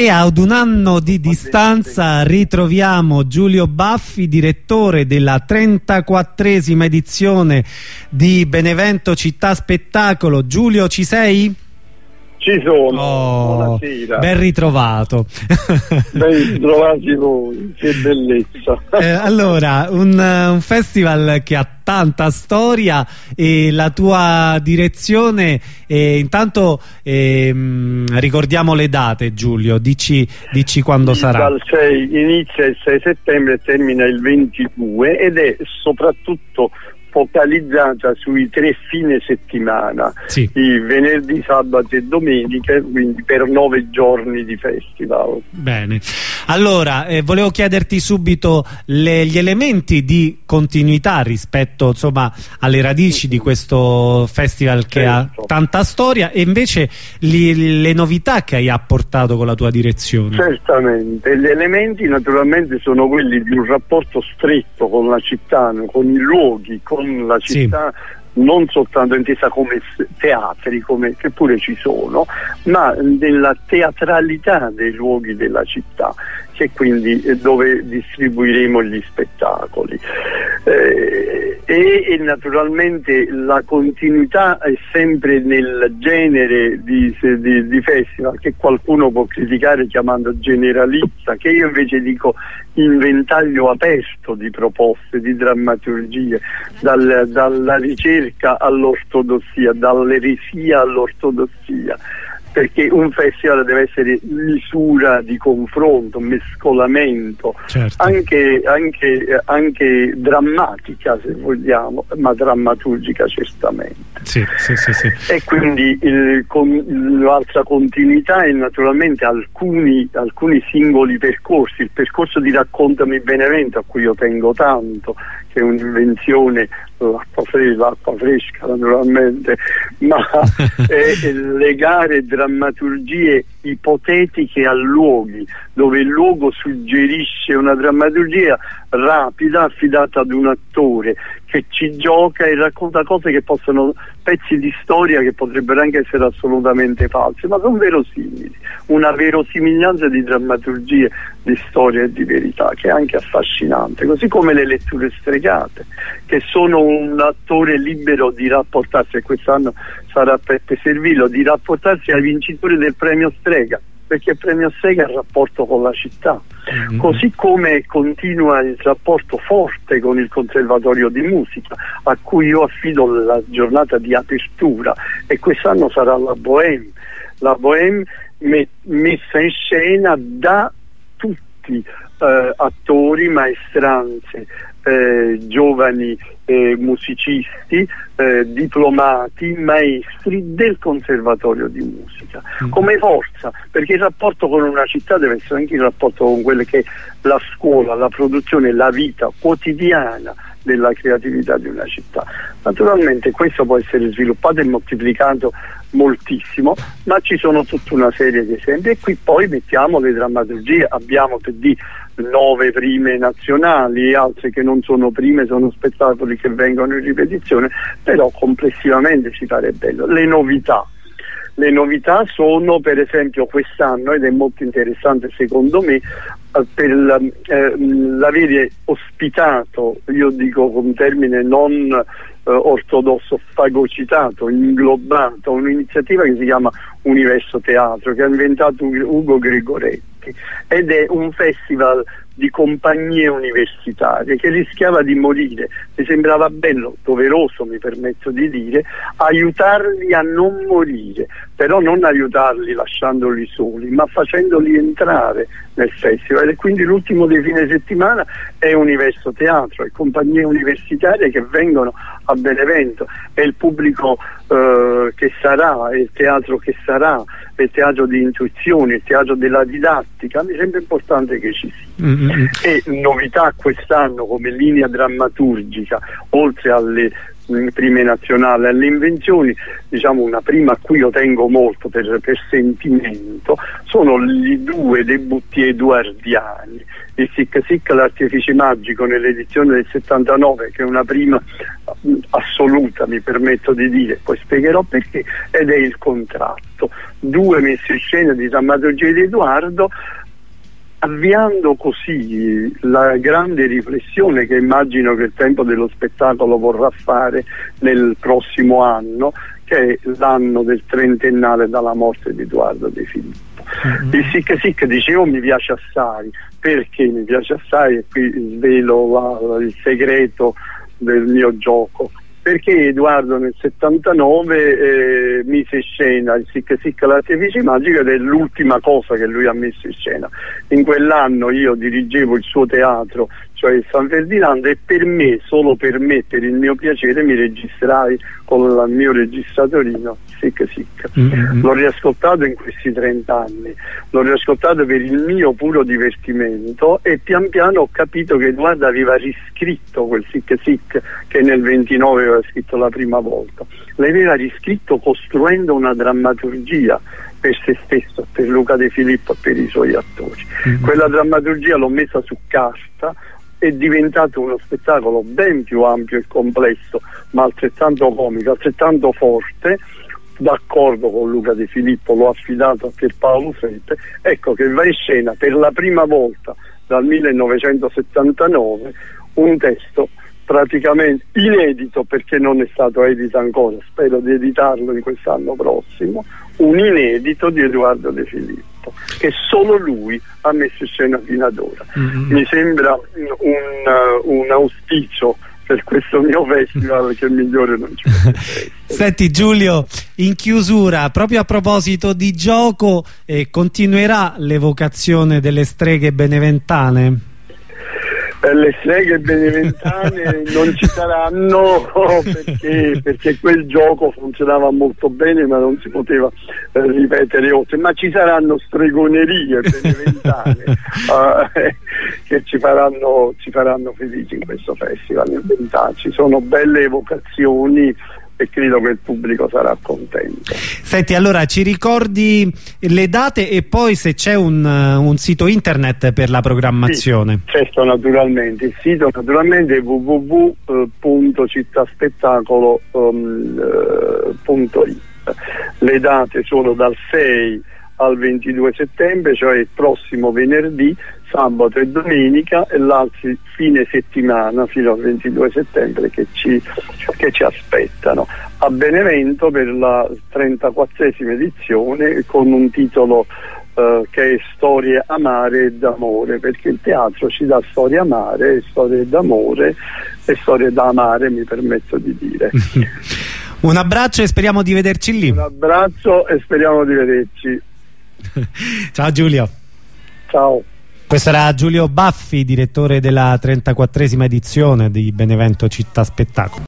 E ad un anno di distanza ritroviamo Giulio Baffi, direttore della 34esima edizione di Benevento Città Spettacolo. Giulio, ci sei? Ci sono, buonasera. Ben ritrovato. Ben ritrovati voi, che bellezza. Allora, un festival che ha tanta storia e la tua direzione, intanto ricordiamo le date, Giulio, dici quando sarà. Inizia il 6 settembre e termina il 22 ed è soprattutto focalizzata sui 3 fine settimana, sì. I venerdì, sabato e domenica, quindi per 9 giorni di festival. Bene, allora volevo chiederti subito gli elementi di continuità rispetto, insomma, alle radici di questo festival che ha tanta storia, e invece le novità che hai apportato con la tua direzione. Certamente, gli elementi naturalmente sono quelli di un rapporto stretto con la città, con i luoghi, con la città, sì. Non soltanto intesa come teatri, che pure ci sono, ma della teatralità dei luoghi della città, che quindi dove distribuiremo gli spettacoli. E naturalmente la continuità è sempre nel genere di festival, che qualcuno può criticare chiamando generalista, che io invece dico inventaglio aperto di proposte, di drammaturgie, dalla ricerca all'ortodossia, dall'eresia all'ortodossia, perché un festival deve essere misura di confronto, mescolamento, certo. anche drammatica, se vogliamo, ma drammaturgica certamente. Sì. E quindi l'altra continuità è naturalmente alcuni singoli percorsi. Il percorso di Raccontami Benevento, a cui io tengo tanto, che è un'invenzione, l'acqua fresca naturalmente, ma è legare drammaturgie ipotetiche a luoghi, dove il luogo suggerisce una drammaturgia rapida, affidata ad un attore che ci gioca e racconta cose che possono, pezzi di storia che potrebbero anche essere assolutamente false, ma sono verosimili, una verosimiglianza di drammaturgie, di storia e di verità, che è anche affascinante, così come le letture stregate, che sono un attore libero di rapportarsi, e quest'anno sarà Peppe Servillo, di rapportarsi ai vincitori del premio Strega, perché il premio Strega è il rapporto con la città, così come continua il rapporto forte con il Conservatorio di Musica, a cui io affido la giornata di apertura, e quest'anno sarà la Bohème messa in scena da tutti attori, maestranze, giovani musicisti, diplomati, maestri del Conservatorio di Musica, come forza, perché il rapporto con una città deve essere anche il rapporto con quelle che è la scuola, la produzione, la vita quotidiana della creatività di una città. Naturalmente questo può essere sviluppato e moltiplicato moltissimo, ma ci sono tutta una serie di esempi, e qui poi mettiamo le drammaturgie. Abbiamo per di 9 prime nazionali, altre che non sono prime, sono spettacoli che vengono in ripetizione, però complessivamente ci pare bello. Le novità sono, per esempio, quest'anno, ed è molto interessante secondo me, per l'avere ospitato, io dico con un termine non ortodosso, fagocitato, inglobato, un'iniziativa che si chiama Universo Teatro, che ha inventato Ugo Gregoretti, ed è un festival di compagnie universitarie che rischiava di morire. Mi sembrava bello, doveroso, mi permetto di dire, aiutarli a non morire, però non aiutarli lasciandoli soli, ma facendoli entrare nel festival. E quindi l'ultimo dei fine settimana è Universo Teatro, e compagnie universitarie che vengono a Benevento, e il pubblico che sarà, il teatro che sarà, il teatro di intuizione, il teatro della didattica. Mi sembra importante che ci sia. E novità quest'anno come linea drammaturgica, oltre alle prime nazionali, alle invenzioni, diciamo una prima a cui io tengo molto per sentimento, sono i 2 debutti eduardiani, il Sic Sic l'Artifici Magico nell'edizione del 79, che è una prima assoluta, mi permetto di dire, poi spiegherò perché, ed è il contratto. 2 messe in scena di drammaturgia di Edoardo, avviando così la grande riflessione che immagino che il Tempo dello Spettacolo vorrà fare nel prossimo anno, che è l'anno del 30ennale dalla morte di Edoardo De Filippo. Il Sic Sic, dicevo, mi piace assai. Perché mi piace assai? E qui svelo il segreto del mio gioco. Perché Edoardo nel 79 mise in scena il Sic Sic l'Artifici Magico, ed è l'ultima cosa che lui ha messo in scena. In quell'anno io dirigevo il suo teatro, cioè il San Ferdinando, e per me, solo per me, per il mio piacere, mi registrai con il mio registratorino Sic Sic. L'ho riascoltato in questi 30 anni, l'ho riascoltato per il mio puro divertimento, e pian piano ho capito che Edoardo aveva riscritto quel Sic Sic che nel 29 aveva scritto la prima volta. L'aveva riscritto costruendo una drammaturgia per se stesso, per Luca De Filippo e per i suoi attori. Quella drammaturgia l'ho messa su carta, è diventato uno spettacolo ben più ampio e complesso, ma altrettanto comico, altrettanto forte. D'accordo con Luca De Filippo, l'ho affidato a Pierpaolo Felpe, ecco che va in scena per la prima volta dal 1979 un testo praticamente inedito, perché non è stato edito ancora, spero di editarlo in quest'anno prossimo, un inedito di Edoardo De Filippo, che solo lui ha messo in scena fino ad ora. Mi sembra un auspicio per questo mio festival che migliore non ci può essere. Senti Giulio, in chiusura, proprio a proposito di gioco, continuerà l'evocazione delle streghe beneventane? Le streghe beneventane non ci saranno, perché quel gioco funzionava molto bene, ma non si poteva ripetere oltre. Ma ci saranno stregonerie beneventane che ci faranno felici in questo festival. Ci sono belle evocazioni e credo che il pubblico sarà contento. Senti, allora ci ricordi le date e poi se c'è un sito internet per la programmazione? Sì, certo, naturalmente. Il sito naturalmente è www.cittaspettacolo.it. Le date sono dal 6 al 22 settembre, cioè il prossimo venerdì, sabato e domenica, e l'altro fine settimana fino al 22 settembre che ci aspettano a Benevento per la 34esima edizione, con un titolo che è Storie amare e d'amore, perché il teatro ci dà storie amare, storie d'amore e storie da amare, mi permetto di dire. Un abbraccio e speriamo di vederci lì. Un abbraccio e speriamo di vederci. Ciao Giulio. Ciao. Questo era Giulio Baffi, direttore della 34esima edizione di Benevento Città Spettacolo.